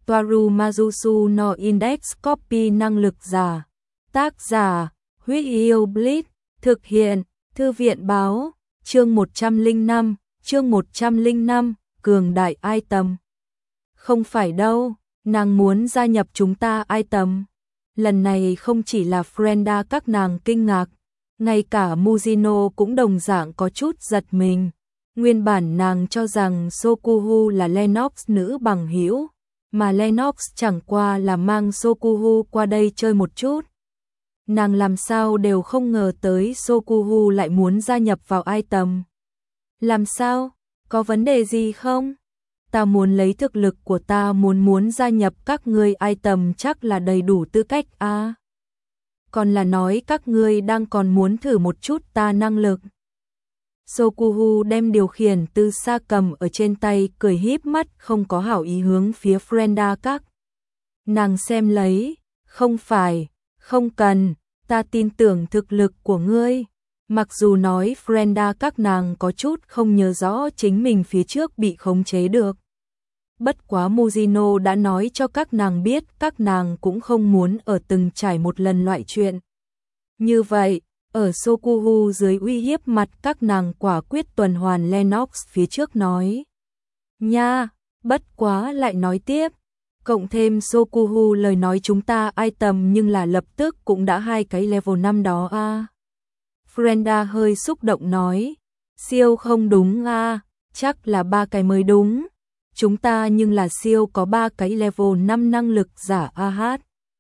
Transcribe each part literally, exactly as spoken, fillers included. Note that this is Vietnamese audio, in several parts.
Toaru Mazusu no Index Copy năng lực giả. Tác giả, Huyết Yêu Bleach, thực hiện, Thư viện báo, chương một trăm lẻ năm, chương một trăm lẻ năm, cường đại item. Không phải đâu, nàng muốn gia nhập chúng ta item. Lần này không chỉ là Frenda các nàng kinh ngạc, ngay cả Mujino cũng đồng dạng có chút giật mình. Nguyên bản nàng cho rằng Sokuhu là Lennox nữ bằng hữu, mà Lennox chẳng qua là mang Sokuhu qua đây chơi một chút. Nàng làm sao đều không ngờ tới Sokuhu lại muốn gia nhập vào item. Làm sao? Có vấn đề gì không? Ta muốn lấy thực lực của ta muốn muốn gia nhập các ngươi item chắc là đầy đủ tư cách a. À, còn là nói các ngươi đang còn muốn thử một chút ta năng lực. Sokuhu đem điều khiển từ xa cầm ở trên tay, cười híp mắt không có hảo ý hướng phía Frenda các. Nàng xem lấy, không phải, không cần, ta tin tưởng thực lực của ngươi. Mặc dù nói Frenda các nàng có chút không nhớ rõ chính mình phía trước bị khống chế được. Bất quá Mujino đã nói cho các nàng biết các nàng cũng không muốn ở từng trải một lần loại chuyện. Như vậy, ở Sokuhu dưới uy hiếp mặt các nàng quả quyết tuần hoàn Lennox phía trước nói. Nha, bất quá lại nói tiếp. Cộng thêm Sokuhu lời nói chúng ta item nhưng là lập tức cũng đã hai cái level năm đó a. À. Frenda hơi xúc động nói. Siêu không đúng a, à, chắc là ba cái mới đúng. Chúng ta nhưng là siêu có ba cái level năm năng lực giả a hát.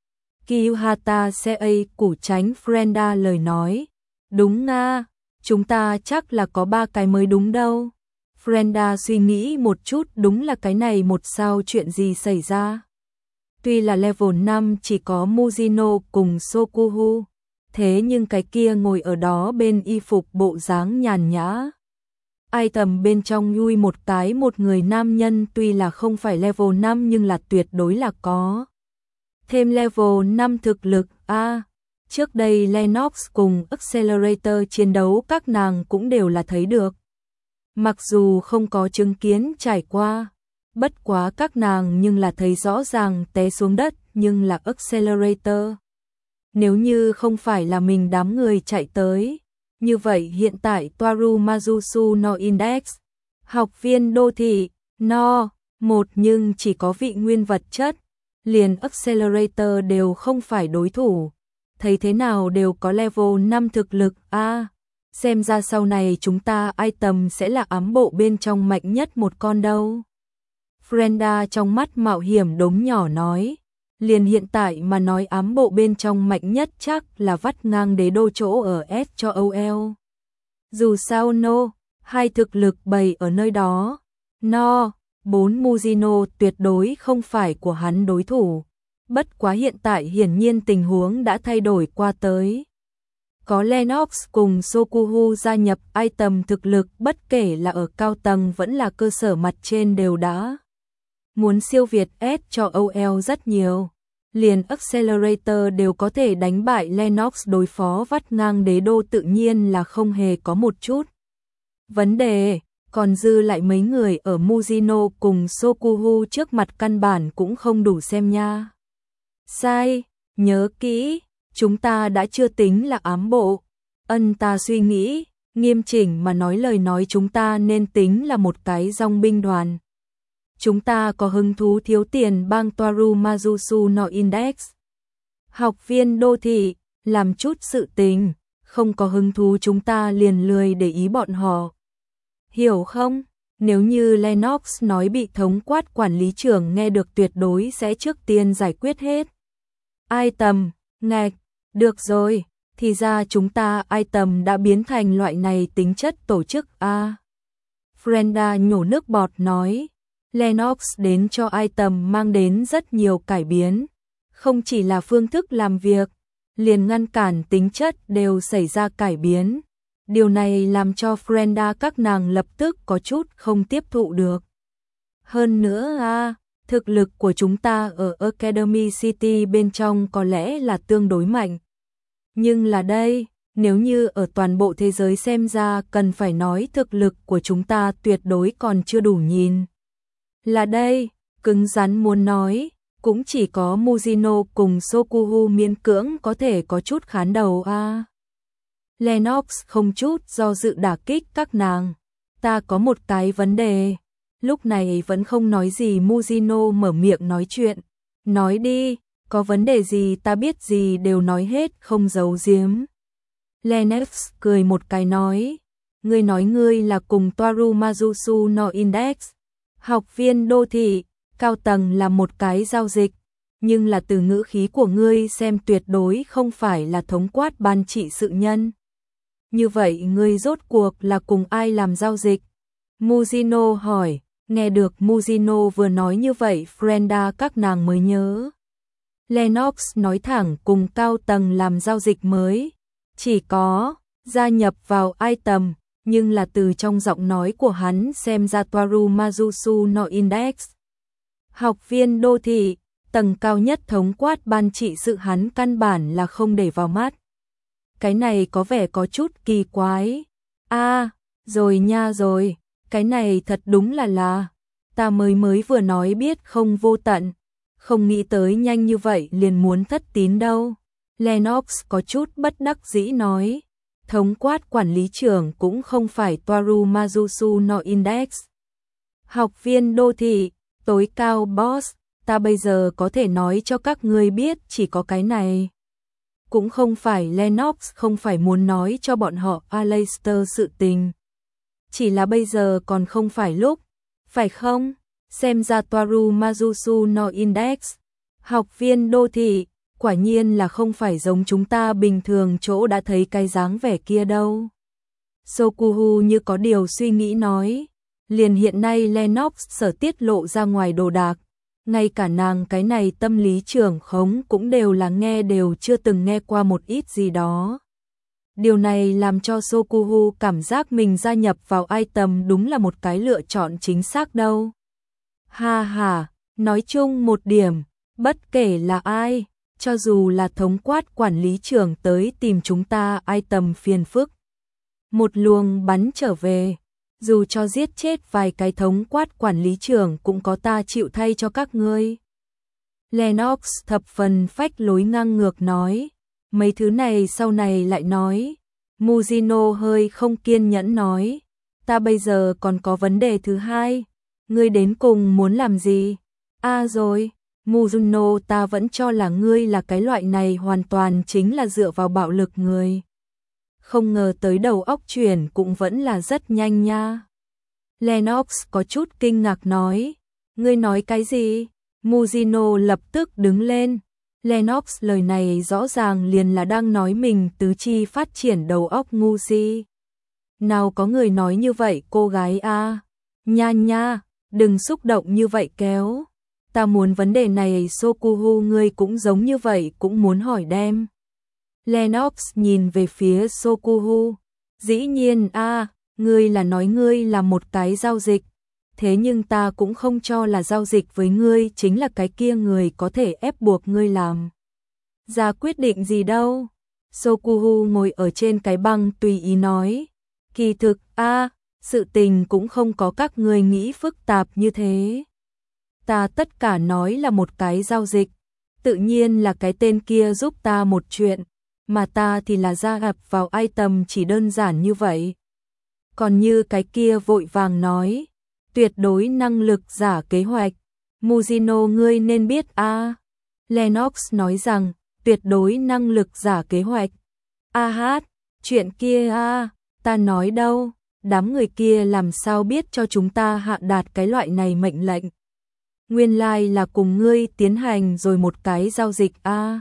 Kiyuhata Sei củ tránh Frenda lời nói. Đúng nga, chúng ta chắc là có ba cái mới đúng đâu. Frenda suy nghĩ một chút, đúng là cái này một sao chuyện gì xảy ra. Tuy là level năm chỉ có Mujino cùng Sokuhu, thế nhưng cái kia ngồi ở đó bên y phục bộ dáng nhàn nhã. Item bên trong nhui một cái một người nam nhân tuy là không phải level năm nhưng là tuyệt đối là có. Thêm level năm thực lực a. À, trước đây Lennox cùng Accelerator chiến đấu các nàng cũng đều là thấy được. Mặc dù không có chứng kiến trải qua, bất quá các nàng nhưng là thấy rõ ràng té xuống đất nhưng là Accelerator. Nếu như không phải là mình đám người chạy tới, như vậy hiện tại Toaru Mazusu no Index, học viên đô thị, no, một nhưng chỉ có vị nguyên vật chất, liền Accelerator đều không phải đối thủ. Thấy thế nào đều có level năm thực lực a. À, xem ra sau này chúng ta item sẽ là ám bộ bên trong mạnh nhất một con đâu. Frenda trong mắt mạo hiểm đốm nhỏ nói. Liền hiện tại mà nói ám bộ bên trong mạnh nhất chắc là vắt ngang đế đô chỗ ở S cho o lờ. Dù sao no, hai thực lực bày ở nơi đó. No, bốn Mujino tuyệt đối không phải của hắn đối thủ. Bất quá hiện tại hiển nhiên tình huống đã thay đổi qua tới. Có Lennox cùng Sokuhu gia nhập item thực lực bất kể là ở cao tầng vẫn là cơ sở mặt trên đều đã muốn siêu việt S cho o lờ rất nhiều. Liền Accelerator đều có thể đánh bại Lennox đối phó vắt ngang đế đô tự nhiên là không hề có một chút vấn đề. Còn dư lại mấy người ở Mujino cùng Sokuhu trước mặt căn bản cũng không đủ xem nha. Sai, nhớ kỹ, chúng ta đã chưa tính là ám bộ. Ân ta suy nghĩ, nghiêm chỉnh mà nói lời nói chúng ta nên tính là một cái dòng binh đoàn. Chúng ta có hứng thú thiếu tiền bang Toaru Mazusu no Index. Học viên đô thị, làm chút sự tình, không có hứng thú chúng ta liền lười để ý bọn họ. Hiểu không? Nếu như Lennox nói bị thống quát quản lý trưởng nghe được tuyệt đối sẽ trước tiên giải quyết hết. Item, ngạch, được rồi, thì ra chúng ta item đã biến thành loại này tính chất tổ chức a. À, Frenda nhổ nước bọt nói, Lennox đến cho item mang đến rất nhiều cải biến, không chỉ là phương thức làm việc, liền ngăn cản tính chất đều xảy ra cải biến. Điều này làm cho Frenda các nàng lập tức có chút không tiếp thụ được. Hơn nữa a, à, thực lực của chúng ta ở Academy City bên trong có lẽ là tương đối mạnh. Nhưng là đây, nếu như ở toàn bộ thế giới xem ra cần phải nói thực lực của chúng ta tuyệt đối còn chưa đủ nhìn. Là đây, cứng rắn muốn nói, cũng chỉ có Mujino cùng Sokuhu miễn cưỡng có thể có chút khán đầu a. À. Lennox không chút do dự đả kích các nàng. Ta có một cái vấn đề. Lúc này vẫn không nói gì, Mujino mở miệng nói chuyện. Nói đi, có vấn đề gì ta biết gì đều nói hết, không giấu giếm. Lennox cười một cái nói. Ngươi nói ngươi là cùng Toaru Mazusu no Index. Học viên đô thị, cao tầng là một cái giao dịch. Nhưng là từ ngữ khí của ngươi xem tuyệt đối không phải là thống quát ban trị sự nhân. Như vậy ngươi rốt cuộc là cùng ai làm giao dịch? Mujino hỏi. Nghe được Mujino vừa nói như vậy, Frenda các nàng mới nhớ. Lennox nói thẳng cùng cao tầng làm giao dịch mới. Chỉ có gia nhập vào item, nhưng là từ trong giọng nói của hắn xem ra Toaru Mazusu no Index. Học viên đô thị, tầng cao nhất thống quát ban trị sự hắn căn bản là không để vào mắt. Cái này có vẻ có chút kỳ quái. A, à, rồi nha rồi, cái này thật đúng là là, ta mới mới vừa nói biết không vô tận, không nghĩ tới nhanh như vậy liền muốn thất tín đâu. Lennox có chút bất đắc dĩ nói, thống quát quản lý trưởng cũng không phải Toaru Mazusu no Index. Học viên đô thị, tối cao boss, ta bây giờ có thể nói cho các ngươi biết chỉ có cái này. Cũng không phải Lennox không phải muốn nói cho bọn họ Aleister sự tình. Chỉ là bây giờ còn không phải lúc, phải không? Xem ra Toaru Mazusu no Index. Học viên đô thị, quả nhiên là không phải giống chúng ta bình thường chỗ đã thấy cái dáng vẻ kia đâu. Sokuhu như có điều suy nghĩ nói. Liền hiện nay Lennox sở tiết lộ ra ngoài đồ đạc. Ngay cả nàng cái này tâm lý trưởng khống cũng đều là nghe đều chưa từng nghe qua một ít gì đó. Điều này làm cho Sokuhu cảm giác mình gia nhập vào item đúng là một cái lựa chọn chính xác đâu. Ha ha, nói chung một điểm, bất kể là ai, cho dù là thống quát quản lý trưởng tới tìm chúng ta item phiền phức. Một luồng bắn trở về, dù cho giết chết vài cái thống quát quản lý trưởng cũng có ta chịu thay cho các ngươi. Lennox thập phần phách lối ngang ngược nói, mấy thứ này sau này lại nói. Mujino hơi không kiên nhẫn nói, ta bây giờ còn có vấn đề thứ hai, ngươi đến cùng muốn làm gì? À rồi, Mujino ta vẫn cho là ngươi là cái loại này hoàn toàn chính là dựa vào bạo lực người. Không ngờ tới đầu óc chuyển cũng vẫn là rất nhanh nha. Lennox có chút kinh ngạc nói, ngươi nói cái gì? Mujino lập tức đứng lên. Lennox lời này rõ ràng liền là đang nói mình tứ chi phát triển đầu óc ngu si. Nào có người nói như vậy cô gái a? À? Nha nha, đừng xúc động như vậy kéo. Ta muốn vấn đề này Sokuhu ngươi cũng giống như vậy cũng muốn hỏi đem. Lennox nhìn về phía Sokuhu. Dĩ nhiên a, à, ngươi là nói ngươi là một cái giao dịch. Thế nhưng ta cũng không cho là giao dịch với ngươi chính là cái kia người có thể ép buộc ngươi làm ra quyết định gì đâu. Sokuhu ngồi ở trên cái băng tùy ý nói. Kỳ thực, a, à, sự tình cũng không có các ngươi nghĩ phức tạp như thế. Ta tất cả nói là một cái giao dịch. Tự nhiên là cái tên kia giúp ta một chuyện, mà ta thì là gia nhập vào item chỉ đơn giản như vậy. Còn như cái kia vội vàng nói, tuyệt đối năng lực giả kế hoạch. Mujino ngươi nên biết a. À. Lennox nói rằng, tuyệt đối năng lực giả kế hoạch. A hát, chuyện kia a, à, ta nói đâu, đám người kia làm sao biết cho chúng ta hạ đạt cái loại này mệnh lệnh. Nguyên lai like là cùng ngươi tiến hành rồi một cái giao dịch a. À.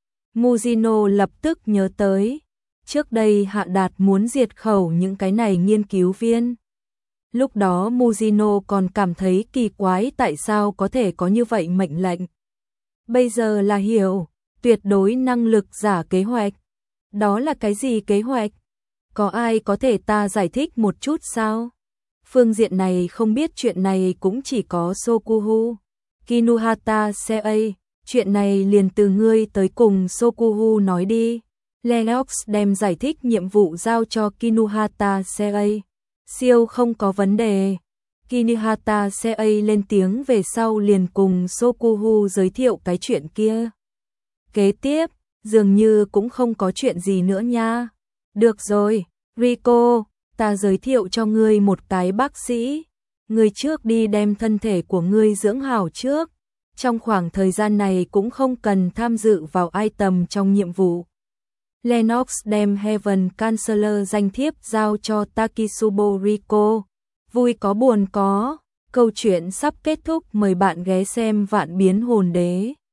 Mujino lập tức nhớ tới, trước đây hạ đạt muốn diệt khẩu những cái này nghiên cứu viên. Lúc đó Mujino còn cảm thấy kỳ quái tại sao có thể có như vậy mệnh lệnh. Bây giờ là hiểu, tuyệt đối năng lực giả kế hoạch. Đó là cái gì kế hoạch? Có ai có thể ta giải thích một chút sao? Phương diện này không biết chuyện này cũng chỉ có Sokuhu. Kinuhata Sei, chuyện này liền từ ngươi tới cùng Sokuhu nói đi. Lennox đem giải thích nhiệm vụ giao cho Kinuhata Sei. Siêu không có vấn đề. Kinihata Sei lên tiếng về sau liền cùng Sokuhu giới thiệu cái chuyện kia. Kế tiếp, dường như cũng không có chuyện gì nữa nha. Được rồi, Riko, ta giới thiệu cho ngươi một cái bác sĩ. Ngươi trước đi đem thân thể của ngươi dưỡng hảo trước. Trong khoảng thời gian này cũng không cần tham dự vào item trong nhiệm vụ. Lennox đem Heaven Counselor danh thiếp giao cho Takisubo Riko. Vui có buồn có, câu chuyện sắp kết thúc, mời bạn ghé xem Vạn Biến Hồn Đế.